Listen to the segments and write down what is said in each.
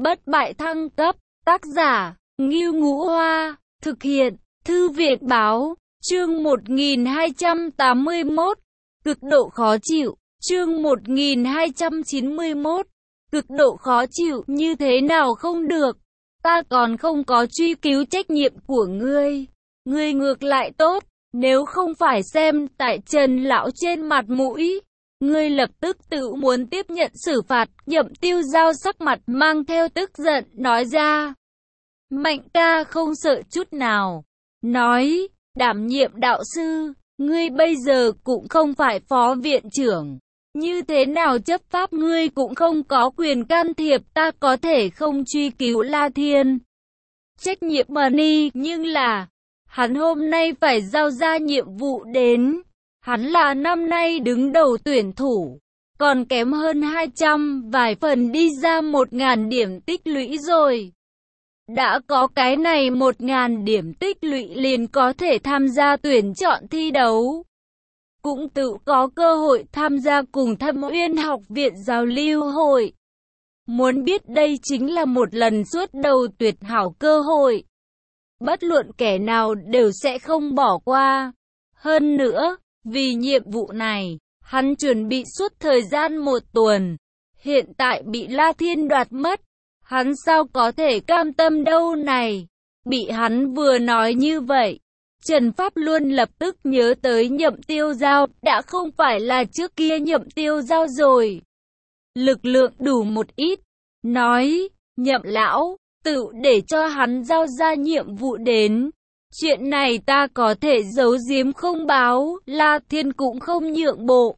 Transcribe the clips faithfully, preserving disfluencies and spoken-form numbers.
Bất bại thăng cấp, tác giả, Ngưu Ngũ Hoa, thực hiện, Thư viện Báo, chương một nghìn hai trăm tám mươi mốt, cực độ khó chịu, chương một nghìn hai trăm chín mươi mốt, cực độ khó chịu, như thế nào không được, ta còn không có truy cứu trách nhiệm của ngươi, ngươi ngược lại tốt, nếu không phải xem tại Trần lão trên mặt mũi, ngươi lập tức tự muốn tiếp nhận xử phạt. Nhậm Tiêu Giao sắc mặt mang theo tức giận nói ra. Mạnh ca không sợ chút nào, nói, đảm nhiệm đạo sư, ngươi bây giờ cũng không phải phó viện trưởng, như thế nào chấp pháp ngươi cũng không có quyền can thiệp, ta có thể không truy cứu La Thiên trách nhiệm mà ni, nhưng là hắn hôm nay phải giao ra nhiệm vụ đến. Hắn là năm nay đứng đầu tuyển thủ, còn kém hơn hai trăm vài phần đi ra một nghìn điểm tích lũy rồi. Đã có cái này một nghìn điểm tích lũy liền có thể tham gia tuyển chọn thi đấu. Cũng tự có cơ hội tham gia cùng Thâm Uyên học viện giao lưu hội. Muốn biết đây chính là một lần suốt đầu tuyệt hảo cơ hội. Bất luận kẻ nào đều sẽ không bỏ qua. Hơn nữa, vì nhiệm vụ này, hắn chuẩn bị suốt thời gian một tuần. Hiện tại bị La Thiên đoạt mất, hắn sao có thể cam tâm đâu này. Bị hắn vừa nói như vậy, Trần Pháp Luân lập tức nhớ tới Nhậm Tiêu Giao, đã không phải là trước kia Nhậm Tiêu Giao rồi. Lực lượng đủ một ít, nói, Nhậm lão, tự để cho hắn giao ra nhiệm vụ đến. Chuyện này ta có thể giấu giếm không báo, La Thiên cũng không nhượng bộ.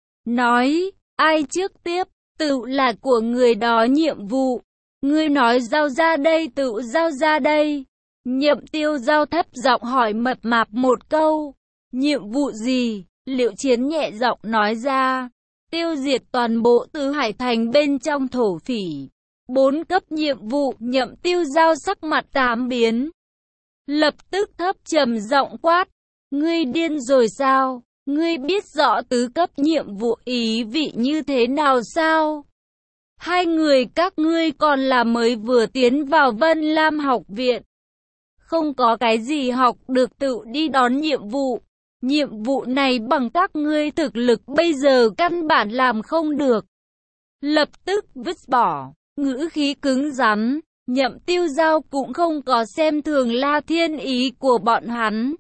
Nói, ai trước tiếp, tự là của người đó nhiệm vụ. Ngươi nói giao ra đây tự giao ra đây. Nhậm Tiêu Giao thấp giọng hỏi mập mạp một câu. Nhiệm vụ gì? Liệu Chiến nhẹ giọng nói ra. Tiêu diệt toàn bộ Tứ Hải Thành bên trong thổ phỉ. Bốn cấp nhiệm vụ. Nhậm Tiêu Giao sắc mặt tám biến. Lập tức thấp trầm giọng quát. Ngươi điên rồi sao? Ngươi biết rõ tứ cấp nhiệm vụ ý vị như thế nào sao? Hai người các ngươi còn là mới vừa tiến vào Vân Lam học viện. Không có cái gì học được tự đi đón nhiệm vụ. Nhiệm vụ này bằng các ngươi thực lực bây giờ căn bản làm không được. Lập tức vứt bỏ, ngữ khí cứng rắn. Nhậm Tiêu Giao cũng không có xem thường La Thiên ý của bọn hắn.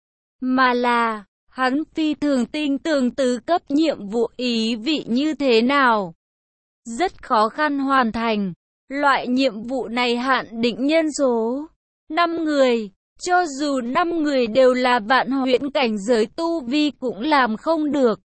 Mà là, hắn phi thường tin tưởng tứ cấp nhiệm vụ ý vị như thế nào. Rất khó khăn hoàn thành. Loại nhiệm vụ này hạn định nhân số năm người. Cho dù năm người đều là vạn huyễn cảnh giới tu vi cũng làm không được.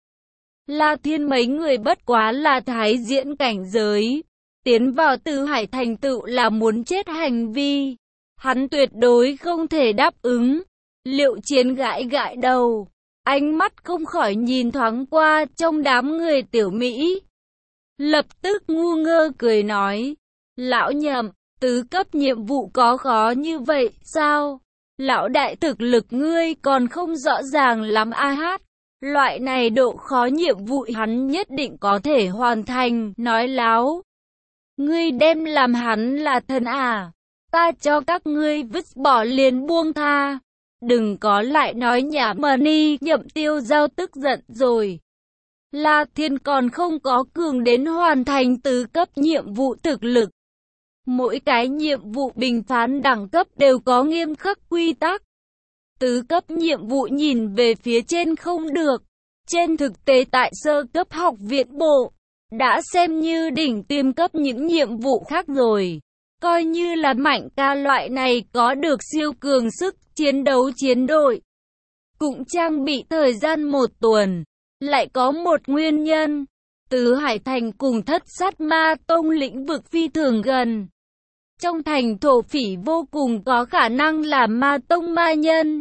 La Thiên mấy người bất quá là thái diễn cảnh giới. Tiến vào Tứ Hải Thành tựu là muốn chết hành vi. Hắn tuyệt đối không thể đáp ứng. Liệu Chiến gãi gãi đầu. Ánh mắt không khỏi nhìn thoáng qua trong đám người tiểu Mỹ. Lập tức ngu ngơ cười nói. Lão Nhậm, tứ cấp nhiệm vụ có khó như vậy sao? Lão đại thực lực ngươi còn không rõ ràng lắm a hát. Loại này độ khó nhiệm vụ hắn nhất định có thể hoàn thành. Nói láo. Ngươi đem làm hắn là thần à? Ta cho các ngươi vứt bỏ liền buông tha. Đừng có lại nói nhảm mà ni. Nhậm Tiêu Giao tức giận rồi. La Thiên còn không có cường đến hoàn thành tứ cấp nhiệm vụ thực lực. Mỗi cái nhiệm vụ bình phán đẳng cấp đều có nghiêm khắc quy tắc. Tứ cấp nhiệm vụ nhìn về phía trên không được. Trên thực tế tại sơ cấp học viện bộ, đã xem như đỉnh tiêm cấp những nhiệm vụ khác rồi. Coi như là Mạnh ca loại này có được siêu cường sức chiến đấu chiến đội. Cũng trang bị thời gian một tuần. Lại có một nguyên nhân. Tứ Hải Thành cùng Thất Sát Ma Tông lĩnh vực phi thường gần. Trong thành thổ phỉ vô cùng có khả năng là Ma Tông ma nhân.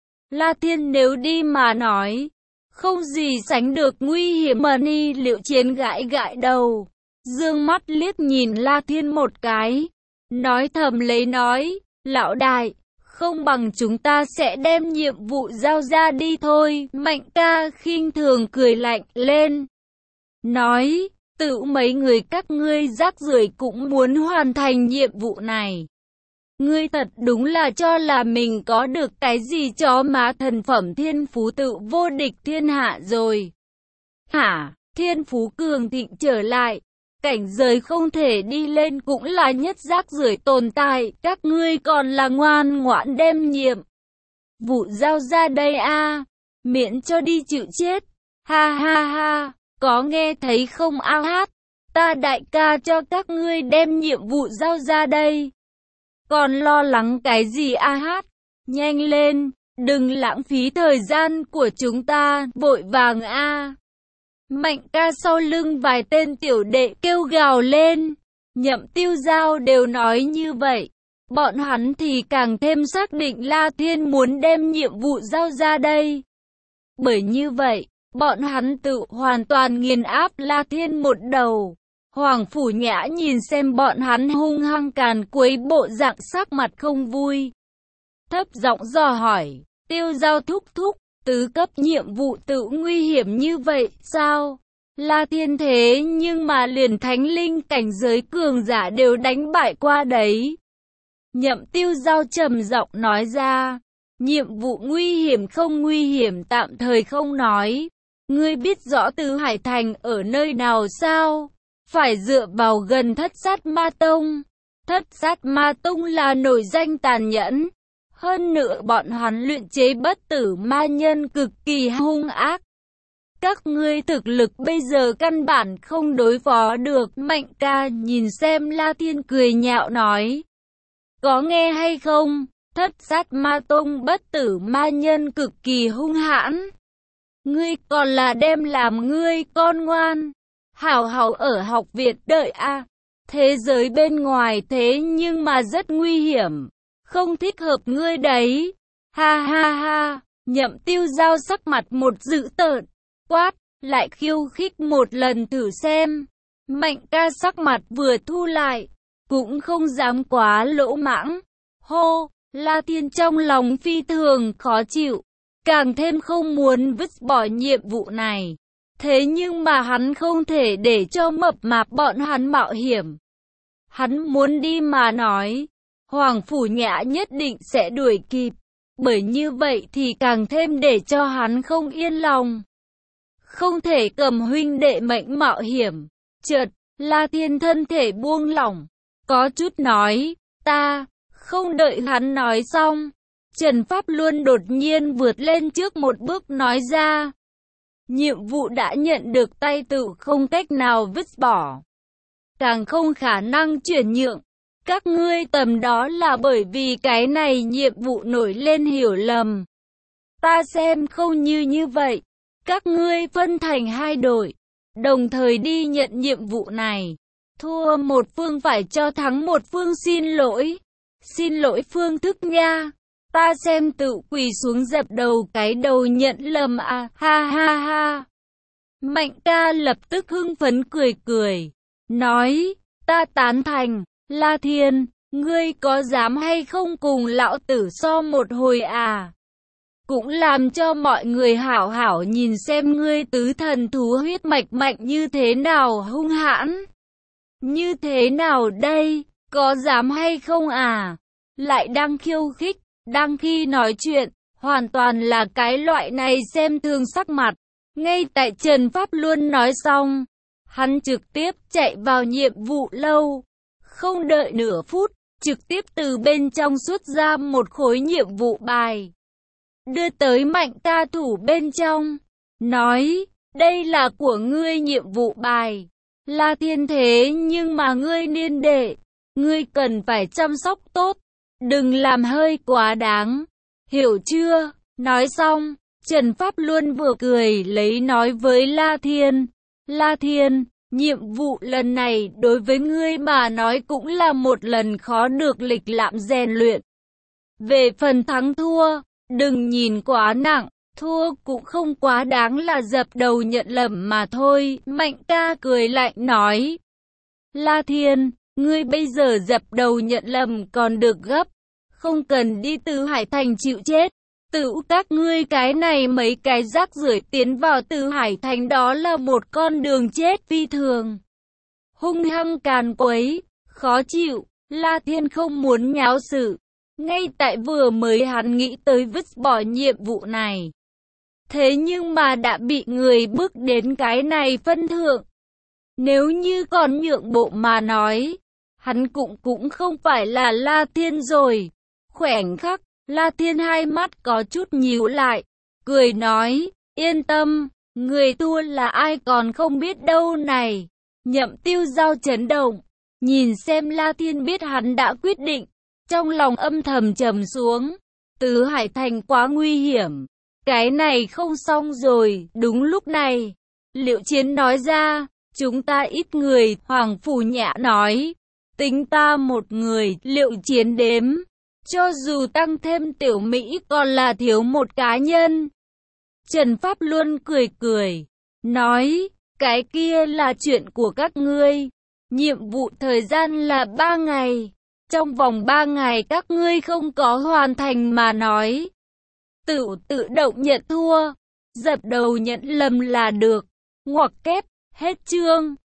La Thiên nếu đi mà nói, không gì sánh được nguy hiểm mà ni. Liệu Chiến gãi gãi đầu, dương mắt liếc nhìn La Thiên một cái, nói thầm lấy nói, lão đại, không bằng chúng ta sẽ đem nhiệm vụ giao ra đi thôi. Mạnh ca khinh thường cười lạnh lên, nói, Tự mấy người các ngươi rác rưởi cũng muốn hoàn thành nhiệm vụ này. Ngươi thật đúng là cho là mình có được cái gì chó má thần phẩm thiên phú tự vô địch thiên hạ rồi. Hả, thiên phú cường thịnh trở lại, cảnh giới không thể đi lên cũng là nhất rác rưởi tồn tại, các ngươi còn là ngoan ngoãn đem nhiệm vụ giao ra đây a, miễn cho đi chịu chết. Ha ha ha, có nghe thấy không ao hát, ta đại ca cho các ngươi đem nhiệm vụ giao ra đây. Còn lo lắng cái gì a hát, nhanh lên, đừng lãng phí thời gian của chúng ta, vội vàng a. Mạnh ca sau lưng vài tên tiểu đệ kêu gào lên, Nhậm Tiêu Giao đều nói như vậy. Bọn hắn thì càng thêm xác định La Thiên muốn đem nhiệm vụ giao ra đây. Bởi như vậy, bọn hắn tự hoàn toàn nghiền áp La Thiên một đầu. Hoàng Phủ Nhã nhìn xem bọn hắn hung hăng càn quấy bộ dạng sắc mặt không vui. Thấp giọng dò hỏi, Tiêu Giao thúc thúc, tứ cấp nhiệm vụ tự nguy hiểm như vậy sao? La Thiên thế nhưng mà liền thánh linh cảnh giới cường giả đều đánh bại qua đấy. Nhậm Tiêu Giao trầm giọng nói ra, nhiệm vụ nguy hiểm không nguy hiểm tạm thời không nói. Ngươi biết rõ Tứ Hải Thành ở nơi nào sao? Phải dựa vào gần Thất Sát Ma Tông. Thất Sát Ma Tông là nổi danh tàn nhẫn. Hơn nữa bọn hắn luyện chế bất tử ma nhân cực kỳ hung ác. Các ngươi thực lực bây giờ căn bản không đối phó được. Mạnh ca nhìn xem La Thiên cười nhạo nói. Có nghe hay không? Thất Sát Ma Tông bất tử ma nhân cực kỳ hung hãn. Ngươi còn là đem làm ngươi con ngoan. Hảo hảo ở học viện đợi a. À. Thế giới bên ngoài thế nhưng mà rất nguy hiểm. Không thích hợp ngươi đấy. Ha ha ha. Nhậm Tiêu Giao sắc mặt một dữ tợn. Quát, lại khiêu khích một lần thử xem. Mạnh ca sắc mặt vừa thu lại. Cũng không dám quá lỗ mãng. Hô, La Thiên trong lòng phi thường khó chịu. Càng thêm không muốn vứt bỏ nhiệm vụ này. Thế nhưng mà hắn không thể để cho mập mạp bọn hắn mạo hiểm. Hắn muốn đi mà nói, Hoàng Phủ Nhã nhất định sẽ đuổi kịp. Bởi như vậy thì càng thêm để cho hắn không yên lòng. Không thể cầm huynh đệ mệnh mạo hiểm. Chợt, La Thiên thân thể buông lỏng. Có chút nói, ta, không đợi hắn nói xong. Trần Pháp Luân đột nhiên vượt lên trước một bước nói ra. Nhiệm vụ đã nhận được tay tự không cách nào vứt bỏ. Càng không khả năng chuyển nhượng. Các ngươi tầm đó là bởi vì cái này nhiệm vụ nổi lên hiểu lầm. Ta xem không như như vậy. Các ngươi phân thành hai đội. Đồng thời đi nhận nhiệm vụ này. Thua một phương phải cho thắng một phương xin lỗi. Xin lỗi phương thức nha. Ta xem tự quỳ xuống dập đầu cái đầu nhận lầm à, ha ha ha. Mạnh ca lập tức hưng phấn cười cười. Nói, ta tán thành, La Thiên, ngươi có dám hay không cùng lão tử so một hồi à? Cũng làm cho mọi người hảo hảo nhìn xem ngươi tứ thần thú huyết mạch mạnh như thế nào hung hãn. Như thế nào đây, có dám hay không à? Lại đang khiêu khích. Đang khi nói chuyện, hoàn toàn là cái loại này xem thường sắc mặt. Ngay tại Trần Pháp Luân nói xong, hắn trực tiếp chạy vào nhiệm vụ lâu. Không đợi nửa phút, trực tiếp từ bên trong xuất ra một khối nhiệm vụ bài. Đưa tới Mạnh ca thủ bên trong. Nói, đây là của ngươi nhiệm vụ bài. La Thiên thế nhưng mà ngươi niên đệ. Ngươi cần phải chăm sóc tốt. Đừng làm hơi quá đáng, hiểu chưa? Nói xong, Trần Pháp Luân vừa cười lấy nói với La Thiên. La Thiên, nhiệm vụ lần này đối với ngươi mà nói cũng là một lần khó được lịch lãm rèn luyện. Về phần thắng thua, đừng nhìn quá nặng, thua cũng không quá đáng là dập đầu nhận lầm mà thôi. Mạnh ca cười lạnh nói. La Thiên, ngươi bây giờ dập đầu nhận lầm còn được gấp, không cần đi Tứ Hải Thành chịu chết. Tự các ngươi cái này mấy cái rác rưởi tiến vào Tứ Hải Thành đó là một con đường chết phi thường. hung hăng càn quấy, khó chịu. La Thiên không muốn nháo sự. Ngay tại vừa mới hắn nghĩ tới vứt bỏ nhiệm vụ này. Thế nhưng mà đã bị người bước đến cái này phân thượng. Nếu như còn nhượng bộ mà nói, hắn cũng cũng không phải là La Thiên rồi. Khoảnh khắc, La Thiên hai mắt có chút nhíu lại, cười nói, yên tâm, người thua là ai còn không biết đâu này. Nhậm Tiêu Giao chấn động, nhìn xem La Thiên biết hắn đã quyết định, trong lòng âm thầm trầm xuống. Tứ Hải Thành quá nguy hiểm, cái này không xong rồi. Đúng lúc này, Liệu Chiến nói ra, chúng ta ít người. Hoàng Phủ Nhã nói, tính ta một người. Liệu Chiến đếm, cho dù tăng thêm Tiểu Mỹ còn là thiếu một cá nhân. Trần Pháp Luân cười cười, nói, cái kia là chuyện của các ngươi. Nhiệm vụ thời gian là ba ngày. Trong vòng ba ngày các ngươi không có hoàn thành mà nói, tự tự động nhận thua, dập đầu nhận lầm là được. Ngoặc kép, hết chương.